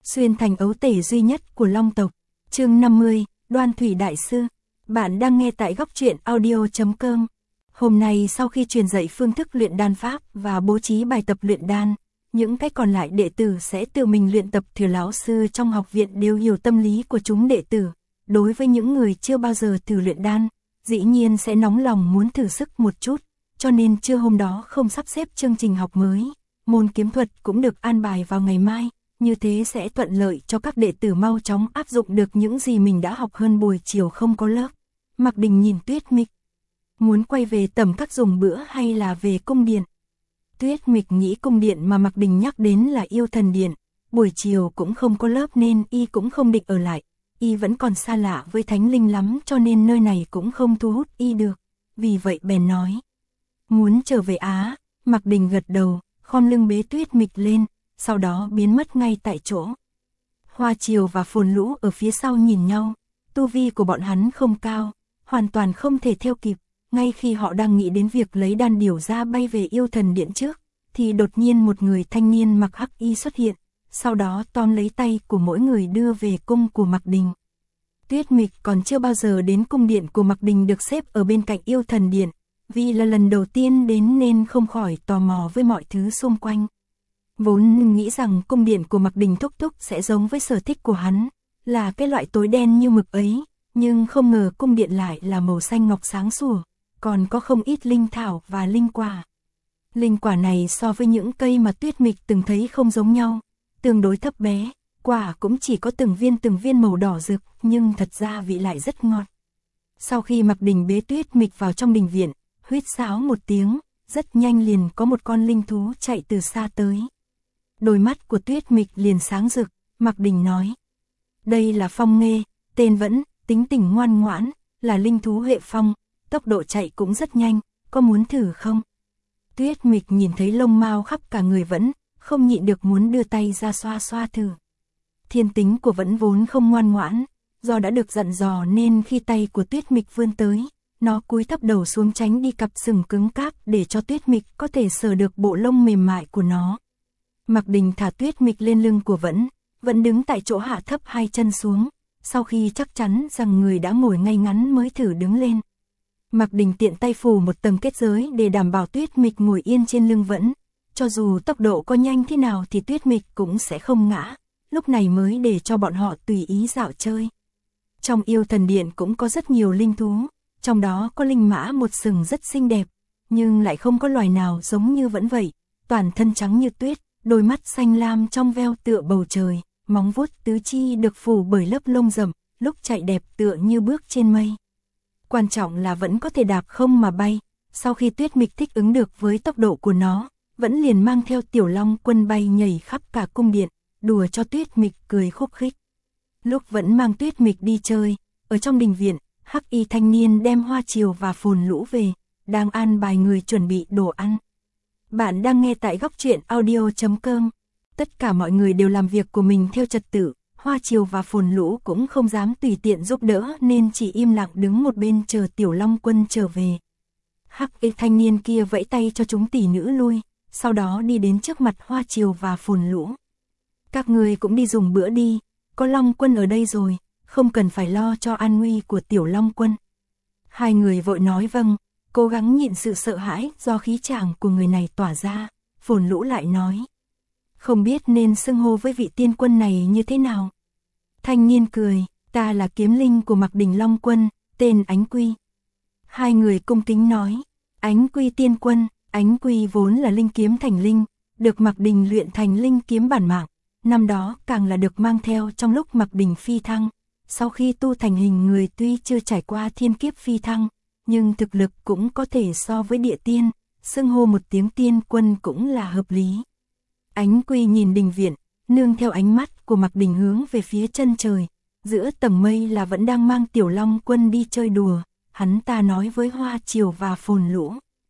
xuyên thành ấu tể duy nhất của Long tộc. Chương 50, Đoan Thủy Đại Sư. Bạn đang nghe tại góc truyện audio.com. Hôm nay sau khi truyền dạy phương thức luyện đan pháp và bố trí bài tập luyện đan, những cái còn lại đệ tử sẽ tự mình luyện tập. Thừa lão sư trong học viện đều hiểu tâm lý của chúng đệ tử. Đối với những người chưa bao giờ thử luyện đan, dĩ nhiên sẽ nóng lòng muốn thử sức một chút, cho nên trưa hôm đó không sắp xếp chương trình học mới. Môn kiếm thuật cũng được an bài vào ngày mai, như thế sẽ thuận lợi cho các đệ tử mau chóng áp dụng được những gì mình đã học hơn buổi chiều không có lớp. Mạc Đình nhìn Tuyết Mịch. Muốn quay về tầm các dùng bữa hay là về cung điện? Tuyết Mịch nghĩ cung điện mà Mạc Đình nhắc đến là Yêu Thần Điện. Buổi chiều cũng không có lớp nên y cũng không định ở lại. Y vẫn còn xa lạ với thánh linh lắm cho nên nơi này cũng không thu hút y được. Vì vậy bèn nói. Muốn trở về Á. Mạc Đình gật đầu, khom lưng bế Tuyết Mịch lên, sau đó biến mất ngay tại chỗ. Hoa Chiều và Phồn Lũ ở phía sau nhìn nhau. Tu vi của bọn hắn không cao, hoàn toàn không thể theo kịp. Ngay khi họ đang nghĩ đến việc lấy đan điểu ra bay về Yêu Thần Điện trước, thì đột nhiên một người thanh niên mặc hắc y xuất hiện, sau đó tóm lấy tay của mỗi người đưa về cung của Mạc Đình. Tuyết Mịch còn chưa bao giờ đến cung điện của Mạc Đình được xếp ở bên cạnh Yêu Thần Điện, vì là lần đầu tiên đến nên không khỏi tò mò với mọi thứ xung quanh. Vốn nghĩ rằng cung điện của Mạc Đình thúc thúc sẽ giống với sở thích của hắn, là cái loại tối đen như mực ấy, nhưng không ngờ cung điện lại là màu xanh ngọc sáng sủa, còn có không ít linh thảo và linh quả. Linh quả này so với những cây mà Tuyết Mịch từng thấy không giống nhau, tương đối thấp bé, quả cũng chỉ có từng viên màu đỏ rực, nhưng thật ra vị lại rất ngọt. Sau khi Mạc Đình bế Tuyết Mịch vào trong đình viện, huýt sáo một tiếng, rất nhanh liền có một con linh thú chạy từ xa tới. Đôi mắt của Tuyết Mịch liền sáng rực, Mạc Đình nói. Đây là Phong Nghê, tên vẫn, tính tình ngoan ngoãn, là linh thú hệ phong, tốc độ chạy cũng rất nhanh, có muốn thử không? Tuyết Mịch nhìn thấy lông mao khắp cả người vẫn, không nhịn được muốn đưa tay ra xoa xoa thử. Thiên tính của vẫn vốn không ngoan ngoãn, do đã được dặn dò nên khi tay của Tuyết Mịch vươn tới, nó cúi thấp đầu xuống tránh đi cặp sừng cứng cáp để cho Tuyết Mịch có thể sờ được bộ lông mềm mại của nó. Mạc Đình thả Tuyết Mịch lên lưng của vẫn đứng tại chỗ hạ thấp hai chân xuống, sau khi chắc chắn rằng người đã ngồi ngay ngắn mới thử đứng lên. Mạc Đình tiện tay phủ một tầng kết giới để đảm bảo Tuyết Mịch ngồi yên trên lưng vẫn, cho dù tốc độ có nhanh thế nào thì Tuyết Mịch cũng sẽ không ngã, lúc này mới để cho bọn họ tùy ý dạo chơi. Trong Yêu Thần Điện cũng có rất nhiều linh thú, trong đó có linh mã một sừng rất xinh đẹp, nhưng lại không có loài nào giống như vẫn vậy, toàn thân trắng như tuyết, đôi mắt xanh lam trong veo tựa bầu trời, móng vuốt tứ chi được phủ bởi lớp lông rậm, lúc chạy đẹp tựa như bước trên mây. Quan trọng là vẫn có thể đạp không mà bay, sau khi Tuyết Mịch thích ứng được với tốc độ của nó, vẫn liền mang theo Tiểu Long Quân bay nhảy khắp cả cung điện, đùa cho Tuyết Mịch cười khúc khích. Lúc vẫn mang Tuyết Mịch đi chơi, ở trong đình viện, hắc y thanh niên đem Hoa Chiều và Phồn Lũ về, đang an bài người chuẩn bị đồ ăn. Bạn đang nghe tại góc truyện audio.com. Tất cả mọi người đều làm việc của mình theo trật tự, Hoa Chiều và Phồn Lũ cũng không dám tùy tiện giúp đỡ nên chỉ im lặng đứng một bên chờ Tiểu Long Quân trở về. Hắc y thanh niên kia vẫy tay cho chúng tỷ nữ lui, sau đó đi đến trước mặt Hoa Chiều và Phồn Lũ. Các người cũng đi dùng bữa đi, có Long Quân ở đây rồi, không cần phải lo cho an nguy của Tiểu Long Quân. Hai người vội nói vâng, cố gắng nhịn sự sợ hãi do khí chàng của người này tỏa ra. Phồn Lũ lại nói. Không biết nên xưng hô với vị tiên quân này như thế nào. Thanh niên cười, ta là kiếm linh của Mạc Đình Long Quân, tên Ánh Quy. Hai người cung kính nói, Ánh Quy tiên quân. Ánh Quy vốn là linh kiếm thành linh, được Mạc Đình luyện thành linh kiếm bản mạng, năm đó càng là được mang theo trong lúc Mạc Đình phi thăng. Sau khi tu thành hình người tuy chưa trải qua thiên kiếp phi thăng, nhưng thực lực cũng có thể so với địa tiên, xưng hô một tiếng tiên quân cũng là hợp lý. Ánh Quy nhìn đình viện, nương theo ánh mắt của Mạc Đình hướng về phía chân trời, giữa tầng mây là vẫn đang mang Tiểu Long Quân đi chơi đùa, hắn ta nói với Hoa Chiều và Phồn Lũ.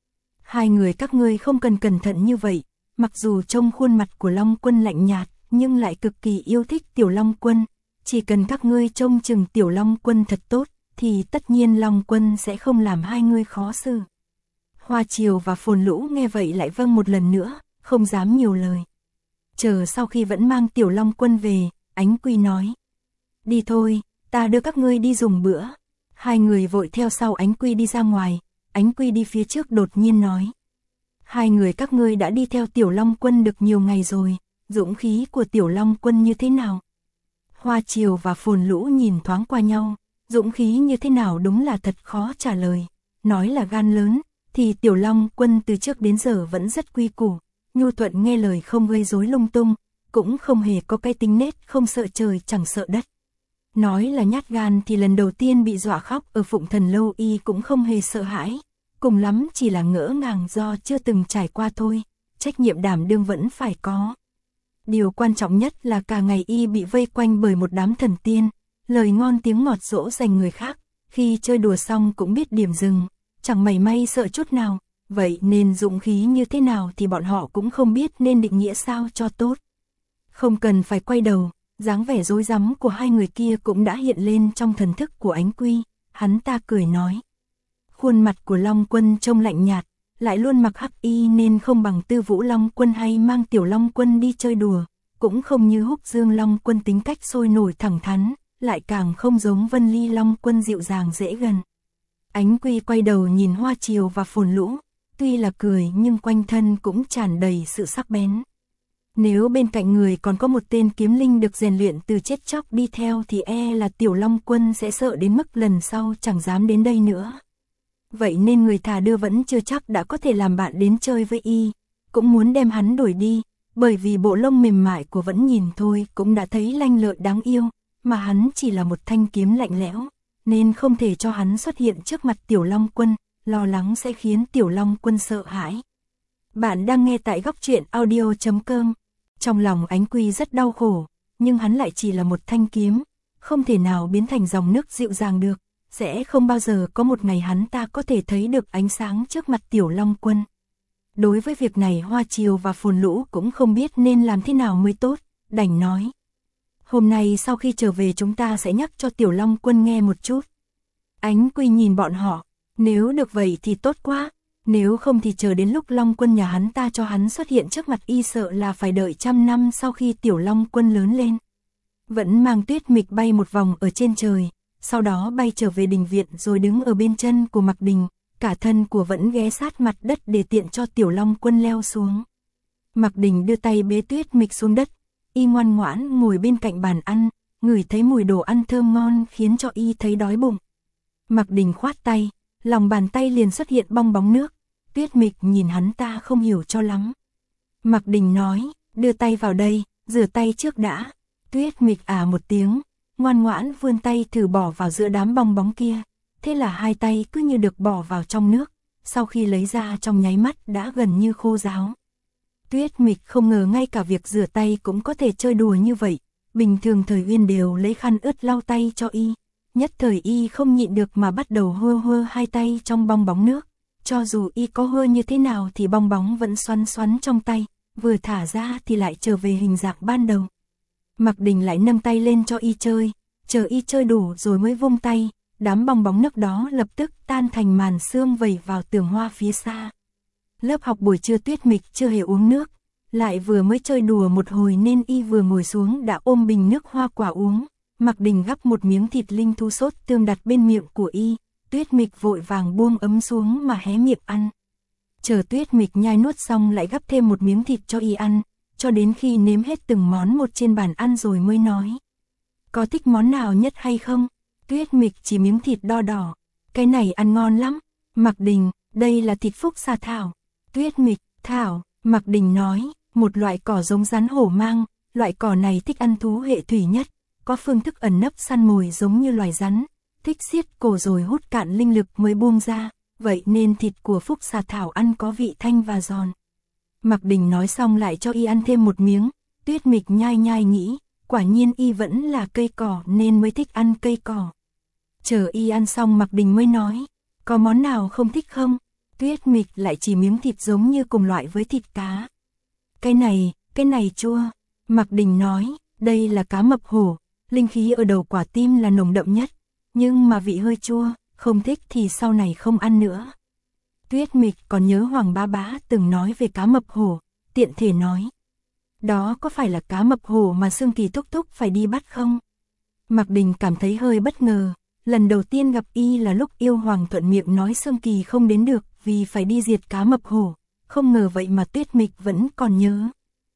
Hai người các ngươi không cần cẩn thận như vậy, mặc dù trông khuôn mặt của Long Quân lạnh nhạt, nhưng lại cực kỳ yêu thích Tiểu Long Quân, chỉ cần các ngươi trông chừng Tiểu Long Quân thật tốt, thì tất nhiên Long Quân sẽ không làm hai ngươi khó xử. Hoa Chiều và Phồn Lũ nghe vậy lại vâng một lần nữa, không dám nhiều lời. Chờ sau khi vẫn mang Tiểu Long Quân về, Ánh Quy nói. Đi thôi, ta đưa các ngươi đi dùng bữa. Hai người vội theo sau Ánh Quy đi ra ngoài, Ánh Quy đi phía trước đột nhiên nói. Hai người các ngươi đã đi theo Tiểu Long Quân được nhiều ngày rồi, dũng khí của Tiểu Long Quân như thế nào? Hoa Chiều và Phồn Lũ nhìn thoáng qua nhau, dũng khí như thế nào đúng là thật khó trả lời, nói là gan lớn, thì Tiểu Long Quân từ trước đến giờ vẫn rất quy củ, nhu thuận nghe lời không gây rối lung tung, cũng không hề có cái tính nết không sợ trời chẳng sợ đất. Nói là nhát gan thì lần đầu tiên bị dọa khóc ở Phụng Thần Lâu y cũng không hề sợ hãi, cùng lắm chỉ là ngỡ ngàng do chưa từng trải qua thôi, trách nhiệm đảm đương vẫn phải có. Điều quan trọng nhất là cả ngày y bị vây quanh bởi một đám thần tiên, lời ngon tiếng ngọt dỗ dành người khác, khi chơi đùa xong cũng biết điểm dừng, chẳng mảy may sợ chút nào, vậy nên dũng khí như thế nào thì bọn họ cũng không biết nên định nghĩa sao cho tốt. Không cần phải quay đầu, dáng vẻ rối rắm của hai người kia cũng đã hiện lên trong thần thức của Ánh Quy, hắn ta cười nói. Khuôn mặt của Long Quân trông lạnh nhạt, lại luôn mặc hắc y nên không bằng Tư Vũ Long Quân hay mang Tiểu Long Quân đi chơi đùa, cũng không như Húc Dương Long Quân tính cách sôi nổi thẳng thắn, lại càng không giống Vân Ly Long Quân dịu dàng dễ gần. Ánh Quy quay đầu nhìn Hoa Chiều và Phồn Lũ, tuy là cười nhưng quanh thân cũng tràn đầy sự sắc bén. Nếu bên cạnh người còn có một tên kiếm linh được rèn luyện từ chết chóc đi theo thì là Tiểu Long Quân sẽ sợ đến mức lần sau chẳng dám đến đây nữa. Vậy nên người thà đưa vẫn chưa chắc đã có thể làm bạn đến chơi với y, cũng muốn đem hắn đuổi đi, bởi vì bộ lông mềm mại của vẫn nhìn thôi cũng đã thấy lanh lợi đáng yêu, mà hắn chỉ là một thanh kiếm lạnh lẽo, nên không thể cho hắn xuất hiện trước mặt Tiểu Long Quân, lo lắng sẽ khiến Tiểu Long Quân sợ hãi. Bạn đang nghe tại góc truyện audio.com. Trong lòng Ánh Quy rất đau khổ, nhưng hắn lại chỉ là một thanh kiếm, không thể nào biến thành dòng nước dịu dàng được, sẽ không bao giờ có một ngày hắn ta có thể thấy được ánh sáng trước mặt Tiểu Long Quân. Đối với việc này Hoa Chiều và Phồn Lũ cũng không biết nên làm thế nào mới tốt, đành nói. Hôm nay sau khi trở về chúng ta sẽ nhắc cho Tiểu Long Quân nghe một chút. Ánh Quy nhìn bọn họ, nếu được vậy thì tốt quá, nếu không thì chờ đến lúc Long Quân nhà hắn ta cho hắn xuất hiện trước mặt y sợ là phải đợi 100 năm sau khi Tiểu Long Quân lớn lên. Vẫn mang Tuyết Mịch bay một vòng ở trên trời, sau đó bay trở về đình viện rồi đứng ở bên chân của Mạc Đình, cả thân của Vẫn ghé sát mặt đất để tiện cho Tiểu Long Quân leo xuống. Mạc Đình đưa tay bế Tuyết Mịch xuống đất, y ngoan ngoãn ngồi bên cạnh bàn ăn, ngửi thấy mùi đồ ăn thơm ngon khiến cho y thấy đói bụng. Mạc Đình khoát tay, lòng bàn tay liền xuất hiện bong bóng nước, Tuyết Mịch nhìn hắn ta không hiểu cho lắm. Mạc Đình nói, đưa tay vào đây, rửa tay trước đã. Tuyết Mịch một tiếng, ngoan ngoãn vươn tay thử bỏ vào giữa đám bong bóng kia, thế là hai tay cứ như được bỏ vào trong nước, sau khi lấy ra trong nháy mắt đã gần như khô ráo. Tuyết Mịch không ngờ ngay cả việc rửa tay cũng có thể chơi đùa như vậy, bình thường Thời Uyên đều lấy khăn ướt lau tay cho y, nhất thời y không nhịn được mà bắt đầu hơ hơ hai tay trong bong bóng nước, cho dù y có hơ như thế nào thì bong bóng vẫn xoắn xoắn trong tay, vừa thả ra thì lại trở về hình dạng ban đầu. Mạc Đình lại nâng tay lên cho y chơi, chờ y chơi đủ rồi mới vung tay, đám bong bóng nước đó lập tức tan thành màn sương vẩy vào tường hoa phía xa. Lớp học buổi trưa Tuyết Mịch chưa hề uống nước, lại vừa mới chơi đùa một hồi nên y vừa ngồi xuống đã ôm bình nước hoa quả uống. Mạc Đình gắp một miếng thịt linh thú sốt tương đặt bên miệng của y, Tuyết Mịch vội vàng buông ấm xuống mà hé miệng ăn. Chờ Tuyết Mịch nhai nuốt xong lại gắp thêm một miếng thịt cho y ăn, cho đến khi nếm hết từng món một trên bàn ăn rồi mới nói. Có thích món nào nhất hay không? Tuyết Mịch chỉ miếng thịt đo đỏ, cái này ăn ngon lắm. Mạc Đình, đây là thịt phúc xà thảo. Tuyết Mịch, thảo, Mạc Đình nói, một loại cỏ giống rắn hổ mang, loại cỏ này thích ăn thú hệ thủy nhất, có phương thức ẩn nấp săn mồi giống như loài rắn, thích siết cổ rồi hút cạn linh lực mới buông ra, vậy nên thịt của phúc xà thảo ăn có vị thanh và giòn. Mạc Đình nói xong lại cho y ăn thêm một miếng, Tuyết Mịch nhai nhai nghĩ, quả nhiên y vẫn là cây cỏ nên mới thích ăn cây cỏ. Chờ y ăn xong Mạc Đình mới nói, có món nào không thích không? Tuyết Mịch lại chỉ miếng thịt giống như cùng loại với thịt cá. Cái này chua. Mạc Đình nói, đây là cá mập hổ, linh khí ở đầu quả tim là nồng đậm nhất, nhưng mà vị hơi chua, không thích thì sau này không ăn nữa. Tuyết Mịch còn nhớ Hoàng Bá Bá từng nói về cá mập hổ, tiện thể nói. Đó có phải là cá mập hổ mà Sương Kỳ thúc thúc phải đi bắt không? Mạc Đình cảm thấy hơi bất ngờ, lần đầu tiên gặp y là lúc Yêu Hoàng thuận miệng nói Sương Kỳ không đến được vì phải đi diệt cá mập hổ, không ngờ vậy mà Tuyết Mịch vẫn còn nhớ.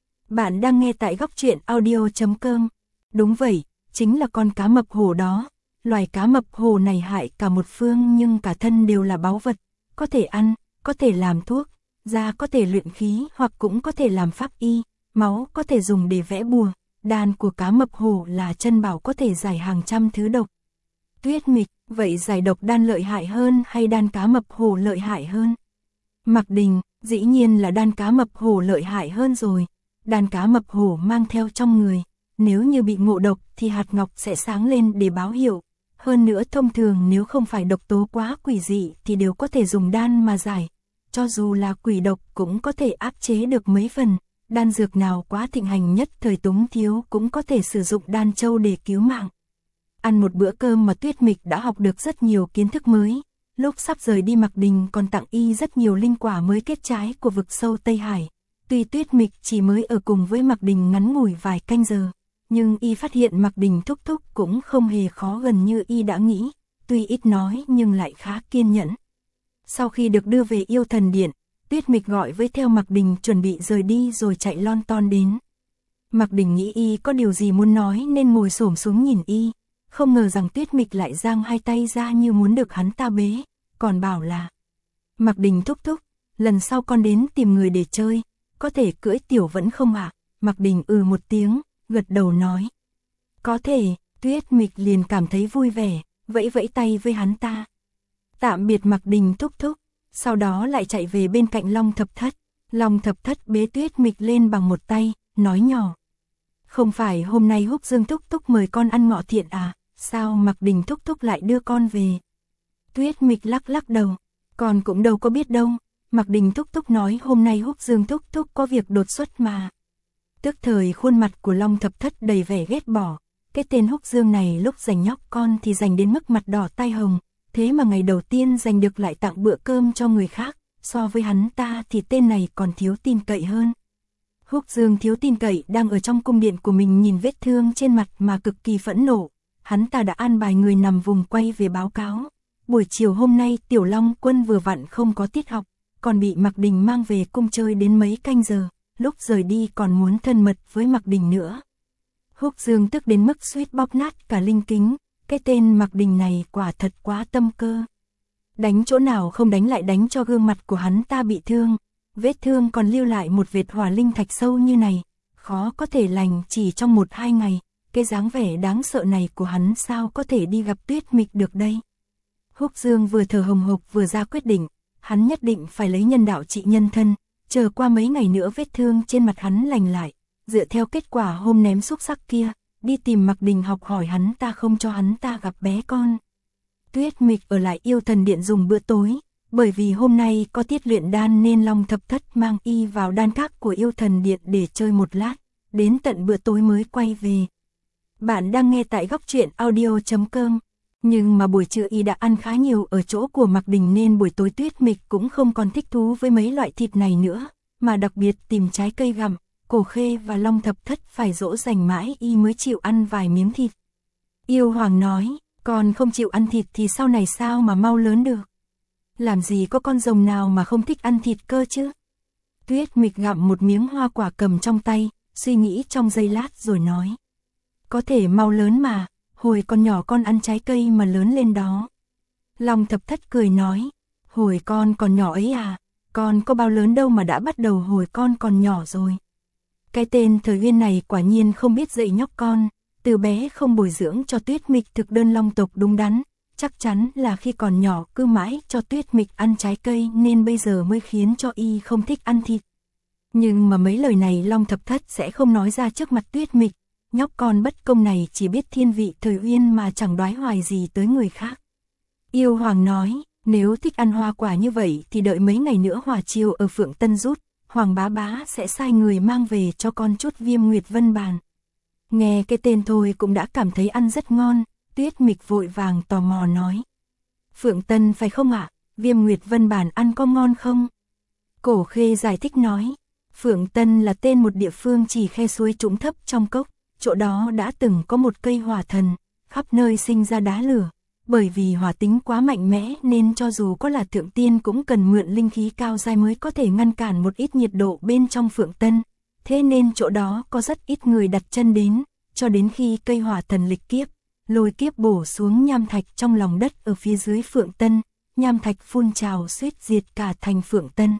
Bạn đang nghe tại góc truyện audio.com. Đúng vậy, chính là con cá mập hổ đó. Loài cá mập hổ này hại cả một phương nhưng cả thân đều là báu vật, có thể ăn, có thể làm thuốc, da có thể luyện khí hoặc cũng có thể làm pháp y, máu có thể dùng để vẽ bùa, đan của cá mập hổ là chân bảo có thể giải hàng trăm thứ độc. Tuyết Mịch, vậy giải độc đan lợi hại hơn hay đan cá mập hổ lợi hại hơn? Mạc Đình, dĩ nhiên là đan cá mập hổ lợi hại hơn rồi. Đan cá mập hổ mang theo trong người, nếu như bị ngộ độc thì hạt ngọc sẽ sáng lên để báo hiệu. Hơn nữa thông thường nếu không phải độc tố quá quỷ dị thì đều có thể dùng đan mà giải. Cho dù là quỷ độc cũng có thể áp chế được mấy phần. Đan dược nào quá thịnh hành nhất thời túng thiếu cũng có thể sử dụng đan châu để cứu mạng. Ăn một bữa cơm mà Tuyết Mịch đã học được rất nhiều kiến thức mới. Lúc sắp rời đi Mạc Đình còn tặng y rất nhiều linh quả mới kết trái của vực sâu Tây Hải. Tuy Tuyết Mịch chỉ mới ở cùng với Mạc Đình ngắn ngủi vài canh giờ, nhưng y phát hiện Mạc Đình thúc thúc cũng không hề khó gần như y đã nghĩ, tuy ít nói nhưng lại khá kiên nhẫn. Sau khi được đưa về Yêu Thần Điện, Tuyết Mịch gọi với theo Mạc Đình chuẩn bị rời đi rồi chạy lon ton đến. Mạc Đình nghĩ y có điều gì muốn nói nên ngồi xổm xuống nhìn y, không ngờ rằng Tuyết Mịch lại giang hai tay ra như muốn được hắn ta bế, còn bảo là: Mạc Đình thúc thúc, lần sau con đến tìm người để chơi, có thể cưỡi tiểu vẫn không ạ? Mạc Đình một tiếng, gật đầu nói: có thể. Tuyết Mịch liền cảm thấy vui vẻ, vẫy vẫy tay với hắn ta. Tạm biệt Mạc Đình thúc thúc, sau đó lại chạy về bên cạnh Long Thập Thất. Long Thập Thất bế Tuyết Mịch lên bằng một tay, nói nhỏ: không phải hôm nay Húc Dương thúc thúc mời con ăn ngọ thiện à, sao Mạc Đình thúc thúc lại đưa con về? Tuyết Mịch lắc lắc đầu, con cũng đâu có biết đâu. Mạc Đình thúc thúc nói hôm nay Húc Dương thúc thúc có việc đột xuất mà. Tức thời khuôn mặt của Long Thập Thất đầy vẻ ghét bỏ, cái tên Húc Dương này lúc giành nhóc con thì giành đến mức mặt đỏ tai hồng, thế mà ngày đầu tiên giành được lại tặng bữa cơm cho người khác, so với hắn ta thì tên này còn thiếu tin cậy hơn. Húc Dương thiếu tin cậy đang ở trong cung điện của mình nhìn vết thương trên mặt mà cực kỳ phẫn nộ, hắn ta đã an bài người nằm vùng quay về báo cáo. Buổi chiều hôm nay Tiểu Long Quân vừa vặn không có tiết học, còn bị Mạc Đình mang về cung chơi đến mấy canh giờ, lúc rời đi còn muốn thân mật với Mạc Đình nữa. Húc Dương tức đến mức suýt bóp nát cả linh kính, cái tên Mạc Đình này quả thật quá tâm cơ. Đánh chỗ nào không đánh lại đánh cho gương mặt của hắn ta bị thương, vết thương còn lưu lại một vệt hỏa linh thạch sâu như này, khó có thể lành chỉ trong 1-2 ngày, cái dáng vẻ đáng sợ này của hắn sao có thể đi gặp Tuyết Mịch được đây. Húc Dương vừa thở hồng hộc vừa ra quyết định, hắn nhất định phải lấy nhân đạo trị nhân thân, chờ qua mấy ngày nữa vết thương trên mặt hắn lành lại, dựa theo kết quả hôm ném xúc sắc kia, đi tìm Mạc Đình học hỏi hắn ta không cho hắn ta gặp bé con. Tuyết Mịch ở lại Yêu Thần Điện dùng bữa tối, bởi vì hôm nay có tiết luyện đan nên Long Thập Thất mang y vào đan các của Yêu Thần Điện để chơi một lát, đến tận bữa tối mới quay về. Bạn đang nghe tại góc truyện audio.com. Nhưng mà buổi trưa y đã ăn khá nhiều ở chỗ của Mạc Đình nên buổi tối Tuyết Mịch cũng không còn thích thú với mấy loại thịt này nữa, mà đặc biệt tìm trái cây gặm. Cổ Khê và Long Thập Thất phải dỗ dành mãi y mới chịu ăn vài miếng thịt. Yêu Hoàng nói, con không chịu ăn thịt thì sau này sao mà mau lớn được? Làm gì có con rồng nào mà không thích ăn thịt cơ chứ? Tuyết Mịch gặm một miếng hoa quả cầm trong tay, suy nghĩ trong giây lát rồi nói: có thể mau lớn mà, hồi còn nhỏ con ăn trái cây mà lớn lên đó. Long Thập Thất cười nói: hồi con còn nhỏ ấy à, con có bao lớn đâu mà đã bắt đầu hồi con còn nhỏ rồi. Cái tên Thời Uyên này quả nhiên không biết dạy nhóc con, từ bé không bồi dưỡng cho Tuyết Mịch thực đơn long tộc đúng đắn, chắc chắn là khi còn nhỏ cứ mãi cho Tuyết Mịch ăn trái cây nên bây giờ mới khiến cho y không thích ăn thịt. Nhưng mà mấy lời này Long Thập Thất sẽ không nói ra trước mặt Tuyết Mịch, nhóc con bất công này chỉ biết thiên vị Thời Uyên mà chẳng đoái hoài gì tới người khác. Yêu Hoàng nói, nếu thích ăn hoa quả như vậy thì đợi mấy ngày nữa hỏa chiều ở Phượng Tân rút, Hoàng bá bá sẽ sai người mang về cho con chút Viêm Nguyệt Vân Bàn. Nghe cái tên thôi cũng đã cảm thấy ăn rất ngon, Tuyết Mịch vội vàng tò mò nói: Phượng Tân phải không ạ? Viêm Nguyệt Vân Bàn ăn có ngon không? Cổ Khê giải thích nói: Phượng Tân là tên một địa phương chỉ khe suối trũng thấp trong cốc, chỗ đó đã từng có một cây hỏa thần, khắp nơi sinh ra đá lửa. Bởi vì hỏa tính quá mạnh mẽ nên cho dù có là thượng tiên cũng cần mượn linh khí cao dai mới có thể ngăn cản một ít nhiệt độ bên trong Phượng Tân. Thế nên chỗ đó có rất ít người đặt chân đến, cho đến khi cây hỏa thần lịch kiếp, lôi kiếp bổ xuống nham thạch trong lòng đất ở phía dưới Phượng Tân, nham thạch phun trào suýt diệt cả thành Phượng Tân.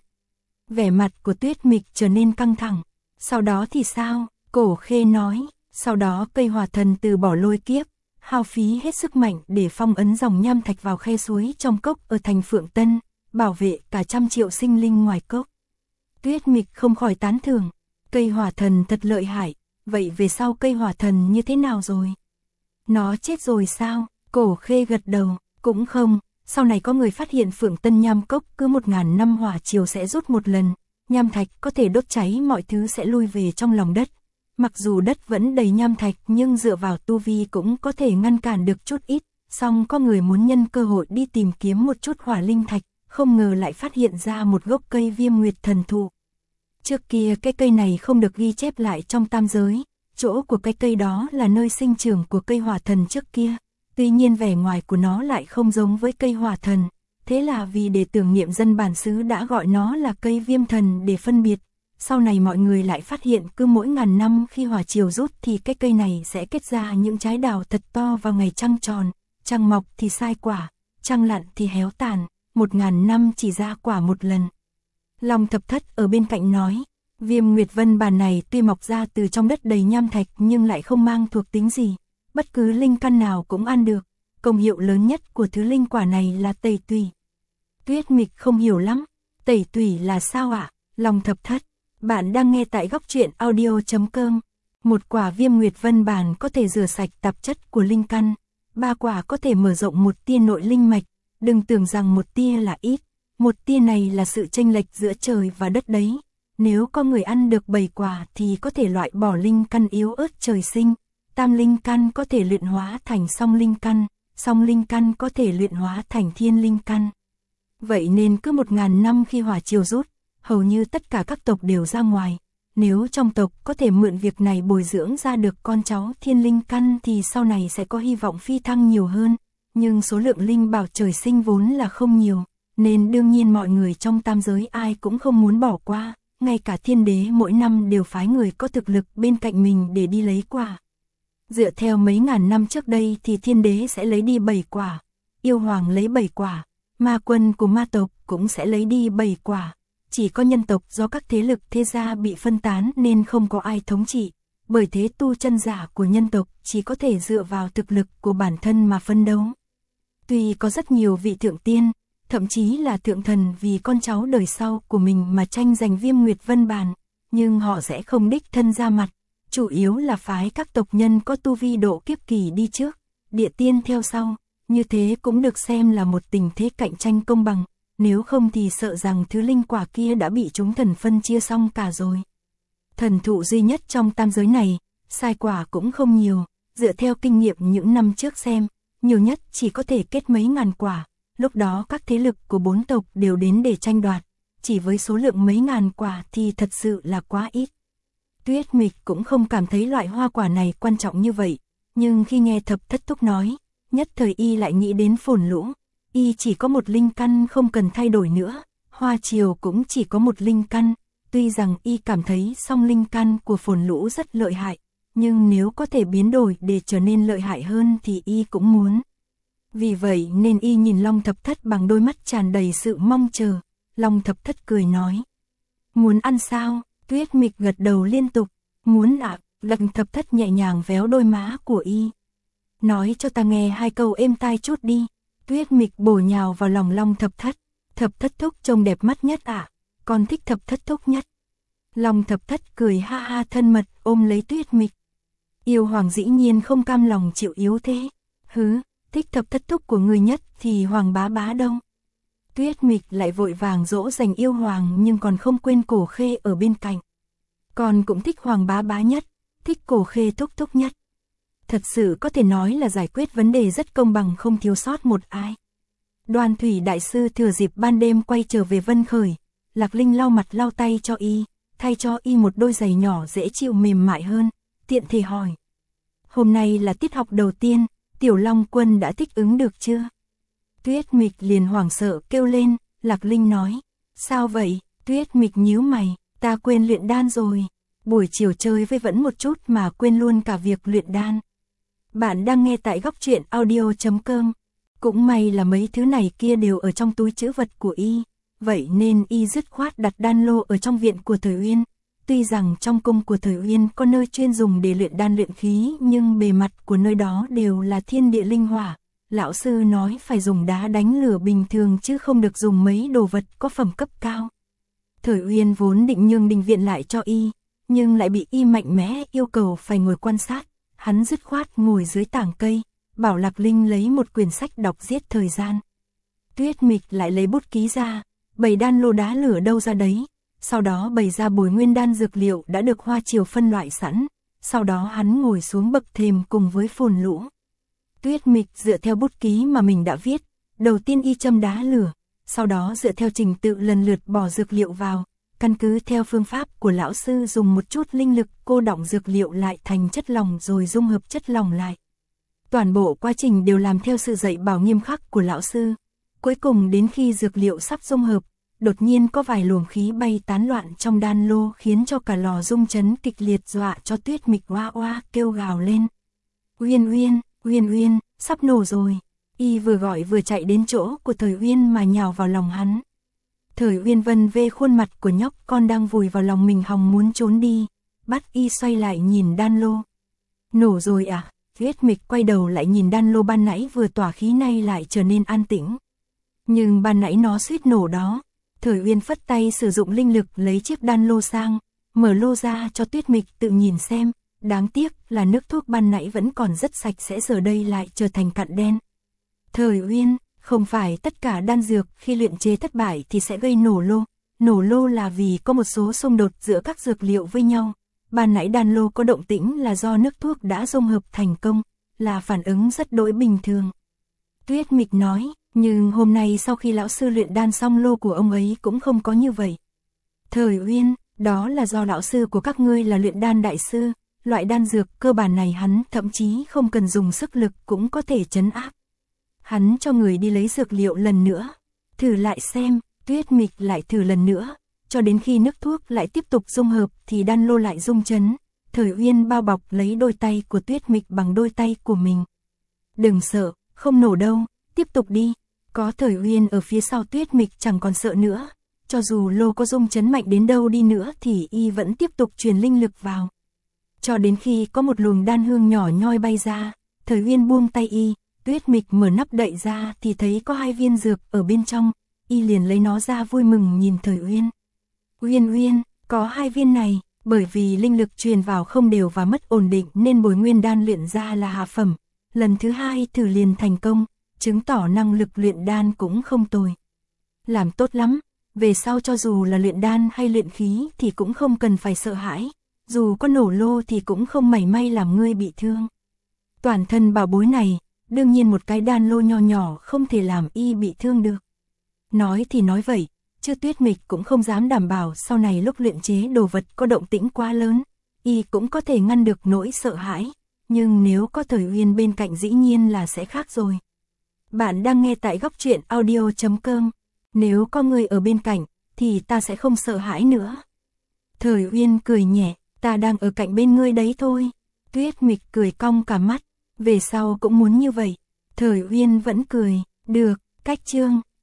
Vẻ mặt của Tuyết Mịch trở nên căng thẳng. Sau đó thì sao? Cổ Khê nói, sau đó cây hỏa thần từ bỏ lôi kiếp, hao phí hết sức mạnh để phong ấn dòng nham thạch vào khe suối trong cốc ở thành Phượng Tân, bảo vệ cả trăm triệu sinh linh ngoài cốc. Tuyết Mịch không khỏi tán thưởng, cây hỏa thần thật lợi hại, vậy về sau cây hỏa thần như thế nào rồi? Nó chết rồi sao? Cổ Khê gật đầu, cũng không, sau này có người phát hiện Phượng Tân nham cốc cứ 1000 năm hỏa triều sẽ rút một lần, nham thạch có thể đốt cháy mọi thứ sẽ lui về trong lòng đất. Mặc dù đất vẫn đầy nham thạch nhưng dựa vào tu vi cũng có thể ngăn cản được chút ít, song có người muốn nhân cơ hội đi tìm kiếm một chút hỏa linh thạch, không ngờ lại phát hiện ra một gốc cây Viêm Nguyệt thần thụ. Trước kia cái cây này không được ghi chép lại trong tam giới, chỗ của cái cây đó là nơi sinh trưởng của cây hỏa thần trước kia, tuy nhiên vẻ ngoài của nó lại không giống với cây hỏa thần, thế là vì để tưởng niệm dân bản xứ đã gọi nó là cây viêm thần để phân biệt. Sau này mọi người lại phát hiện cứ mỗi 1000 năm khi hỏa triều rút thì cái cây này sẽ kết ra những trái đào thật to vào ngày trăng tròn, trăng mọc thì sai quả, trăng lặn thì héo tàn, 1000 năm chỉ ra quả một lần. Long Thập Thất ở bên cạnh nói, Viêm Nguyệt Vân bản này tuy mọc ra từ trong đất đầy nham thạch nhưng lại không mang thuộc tính gì, bất cứ linh căn nào cũng ăn được, công hiệu lớn nhất của thứ linh quả này là tẩy tủy. Tuyết Mịch không hiểu lắm, tẩy tủy là sao ạ? Long Thập Thất, bạn đang nghe tại góc truyện audio.com. Một quả Viêm Nguyệt Vân bản có thể rửa sạch tạp chất của linh căn, 3 quả có thể mở rộng một tia nội linh mạch, đừng tưởng rằng một tia là ít, một tia này là sự chênh lệch giữa trời và đất đấy. Nếu có người ăn được 7 quả thì có thể loại bỏ linh căn yếu ớt trời sinh, tam linh căn có thể luyện hóa thành song linh căn có thể luyện hóa thành thiên linh căn. Vậy nên cứ 1000 năm khi hỏa triều rút, hầu như tất cả các tộc đều ra ngoài. Nếu trong tộc có thể mượn việc này bồi dưỡng ra được con cháu thiên linh căn thì sau này sẽ có hy vọng phi thăng nhiều hơn. Nhưng số lượng linh bảo trời sinh vốn là không nhiều, nên đương nhiên mọi người trong tam giới ai cũng không muốn bỏ qua. Ngay cả thiên đế mỗi năm đều phái người có thực lực bên cạnh mình để đi lấy quả. Dựa theo mấy ngàn năm trước đây thì thiên đế sẽ lấy đi 7 quả, yêu hoàng lấy 7 quả, ma quân của ma tộc cũng sẽ lấy đi 7 quả. Chỉ có nhân tộc do các thế lực thế gia bị phân tán nên không có ai thống trị, bởi thế tu chân giả của nhân tộc chỉ có thể dựa vào thực lực của bản thân mà phân đấu. Tuy có rất nhiều vị thượng tiên, thậm chí là thượng thần vì con cháu đời sau của mình mà tranh giành Viêm Nguyệt Vân bản, nhưng họ sẽ không đích thân ra mặt, chủ yếu là phái các tộc nhân có tu vi độ kiếp kỳ đi trước, địa tiên theo sau, như thế cũng được xem là một tình thế cạnh tranh công bằng, nếu không thì sợ rằng thứ linh quả kia đã bị chúng thần phân chia xong cả rồi. Thần thụ duy nhất trong tam giới này, sai quả cũng không nhiều, dựa theo kinh nghiệm những năm trước xem, nhiều nhất chỉ có thể kết mấy ngàn quả. Lúc đó các thế lực của 4 tộc đều đến để tranh đoạt, chỉ với số lượng mấy ngàn quả thì thật sự là quá ít. Tuyết Mịch cũng không cảm thấy loại hoa quả này quan trọng như vậy, nhưng khi nghe Thập Thất Thúc nói, nhất thời y lại nghĩ đến Phồn Lũ, y chỉ có một linh căn không cần thay đổi nữa, Hoa Triều cũng chỉ có một linh căn, tuy rằng y cảm thấy song linh căn của Phồn Lũ rất lợi hại, nhưng nếu có thể biến đổi để trở nên lợi hại hơn thì y cũng muốn. Vì vậy nên y nhìn Long Thập Thất bằng đôi mắt tràn đầy sự mong chờ. Long Thập Thất cười nói, muốn ăn sao? Tuyết Mịch gật đầu liên tục, muốn ạ. Long Thập Thất nhẹ nhàng véo đôi má của y, nói cho ta nghe 2 câu êm tai chút đi. Tuyết Mịch bổ nhào vào lòng Long Thập Thất. Thập Thất Thúc trông đẹp mắt nhất ạ, con thích Thập Thất Thúc nhất. Long Thập Thất cười ha ha thân mật ôm lấy Tuyết Mịch. Yêu hoàng dĩ nhiên không cam lòng chịu yếu thế. Hứ, thích Thập Thất Thúc của người nhất thì Hoàng bá bá đâu. Tuyết Mịch lại vội vàng dỗ dành yêu hoàng nhưng còn không quên Cổ Khê ở bên cạnh. Con cũng thích Hoàng bá bá nhất, thích Cổ Khê thúc thúc nhất. Thật sự có thể nói là giải quyết vấn đề rất công bằng không thiếu sót một ai. Đoan Thủy đại sư thừa dịp ban đêm quay trở về Vân Khởi, Lạc Linh lau mặt lau tay cho y, thay cho y một đôi giày nhỏ dễ chịu mềm mại hơn, tiện thể hỏi. Hôm nay là tiết học đầu tiên, Tiểu Long Quân đã thích ứng được chưa? Tuyết Mịch liền hoảng sợ kêu lên, Lạc Linh nói. Sao vậy? Tuyết Mịch nhíu mày, ta quên luyện đan rồi. Buổi chiều chơi với vẫn một chút mà quên luôn cả việc luyện đan. Bạn đang nghe tại góc truyện audio.com. Cũng may là mấy thứ này kia đều ở trong túi trữ vật của y. Vậy nên y dứt khoát đặt đan lô ở trong viện của Thời Uyên. Tuy rằng trong cung của Thời Uyên có nơi chuyên dùng để luyện đan luyện khí, nhưng bề mặt của nơi đó đều là thiên địa linh hỏa. Lão sư nói phải dùng đá đánh lửa bình thường chứ không được dùng mấy đồ vật có phẩm cấp cao. Thời Uyên vốn định nhường đình viện lại cho y, nhưng lại bị y mạnh mẽ yêu cầu phải ngồi quan sát. Hắn dứt khoát ngồi dưới tảng cây, bảo Lạc Linh lấy một quyển sách đọc giết thời gian. Tuyết Mịch lại lấy bút ký ra, bày đan lô đá lửa đâu ra đấy, sau đó bày ra bồi nguyên đan dược liệu đã được Hoa Triều phân loại sẵn, sau đó hắn ngồi xuống bậc thềm cùng với Phồn Lũ. Tuyết Mịch dựa theo bút ký mà mình đã viết, đầu tiên y châm đá lửa, sau đó dựa theo trình tự lần lượt bỏ dược liệu vào, căn cứ theo phương pháp của lão sư dùng một chút linh lực cô đọng dược liệu lại thành chất lỏng rồi dung hợp chất lỏng lại. Toàn bộ quá trình đều làm theo sự dạy bảo nghiêm khắc của lão sư. Cuối cùng đến khi dược liệu sắp dung hợp, đột nhiên có vài luồng khí bay tán loạn trong đan lô khiến cho cả lò rung chấn kịch liệt, dọa cho Tuyết Mịch oa oa kêu gào lên. Uyên Uyên, Uyên Uyên, sắp nổ rồi. Y vừa gọi vừa chạy đến chỗ của Thời Uyên mà nhào vào lòng hắn. Thời Uyên vân vê khuôn mặt của nhóc con đang vùi vào lòng mình hòng muốn trốn đi, bắt y xoay lại nhìn đan lô. Nổ rồi à? Tuyết Mịch quay đầu lại nhìn đan lô ban nãy vừa tỏa khí nay lại trở nên an tĩnh. Nhưng ban nãy nó suýt nổ đó. Thời Uyên phất tay sử dụng linh lực lấy chiếc đan lô sang, mở lô ra cho Tuyết Mịch tự nhìn xem. Đáng tiếc là nước thuốc ban nãy vẫn còn rất sạch sẽ, giờ đây lại trở thành cặn đen. Thời Uyên, không phải tất cả đan dược khi luyện chế thất bại thì sẽ gây nổ lô. Nổ lô là vì có một số xung đột giữa các dược liệu với nhau. Ban nãy đan lô có động tĩnh là do nước thuốc đã dung hợp thành công, là phản ứng rất đỗi bình thường. Tuyết Mịch nói, nhưng hôm nay sau khi lão sư luyện đan xong lô của ông ấy cũng không có như vậy. Thời Uyên, đó là do lão sư của các ngươi là luyện đan đại sư, loại đan dược cơ bản này hắn thậm chí không cần dùng sức lực cũng có thể trấn áp. Hắn cho người đi lấy dược liệu lần nữa, thử lại xem. Tuyết Mịch lại thử lần nữa, cho đến khi nước thuốc lại tiếp tục dung hợp thì đan lô lại rung chấn. Thời Uyên bao bọc lấy đôi tay của Tuyết Mịch bằng đôi tay của mình. Đừng sợ, không nổ đâu, tiếp tục đi. Có Thời Uyên ở phía sau, Tuyết Mịch chẳng còn sợ nữa. Cho dù lô có rung chấn mạnh đến đâu đi nữa thì y vẫn tiếp tục truyền linh lực vào. Cho đến khi có một luồng đan hương nhỏ nhoi bay ra, Thời Uyên buông tay y, Tuyết Mịch mở nắp đậy ra thì thấy có 2 viên dược ở bên trong, y liền lấy nó ra vui mừng nhìn Thời Uyên. Uyên Uyên, có 2 viên này, bởi vì linh lực truyền vào không đều và mất ổn định nên bồi nguyên đan luyện ra là hạ phẩm, lần thứ 2 thử liền thành công, chứng tỏ năng lực luyện đan cũng không tồi. Làm tốt lắm, về sau cho dù là luyện đan hay luyện khí thì cũng không cần phải sợ hãi, dù có nổ lô thì cũng không mảy may làm ngươi bị thương. Toàn thân bảo bối này, đương nhiên một cái đan lô nho nhỏ không thể làm y bị thương được. Nói thì nói vậy, chứ Tuyết Mịch cũng không dám đảm bảo sau này lúc luyện chế đồ vật có động tĩnh quá lớn, y cũng có thể ngăn được nỗi sợ hãi, nhưng nếu có Thời Uyên bên cạnh dĩ nhiên là sẽ khác rồi. Bạn đang nghe tại góc truyện audio.com, nếu có người ở bên cạnh thì ta sẽ không sợ hãi nữa. Thời Uyên cười nhẹ, ta đang ở cạnh bên ngươi đấy thôi. Tuyết Mịch cười cong cả mắt, về sau cũng muốn như vậy. Thời Uyên vẫn cười, được, cách chương.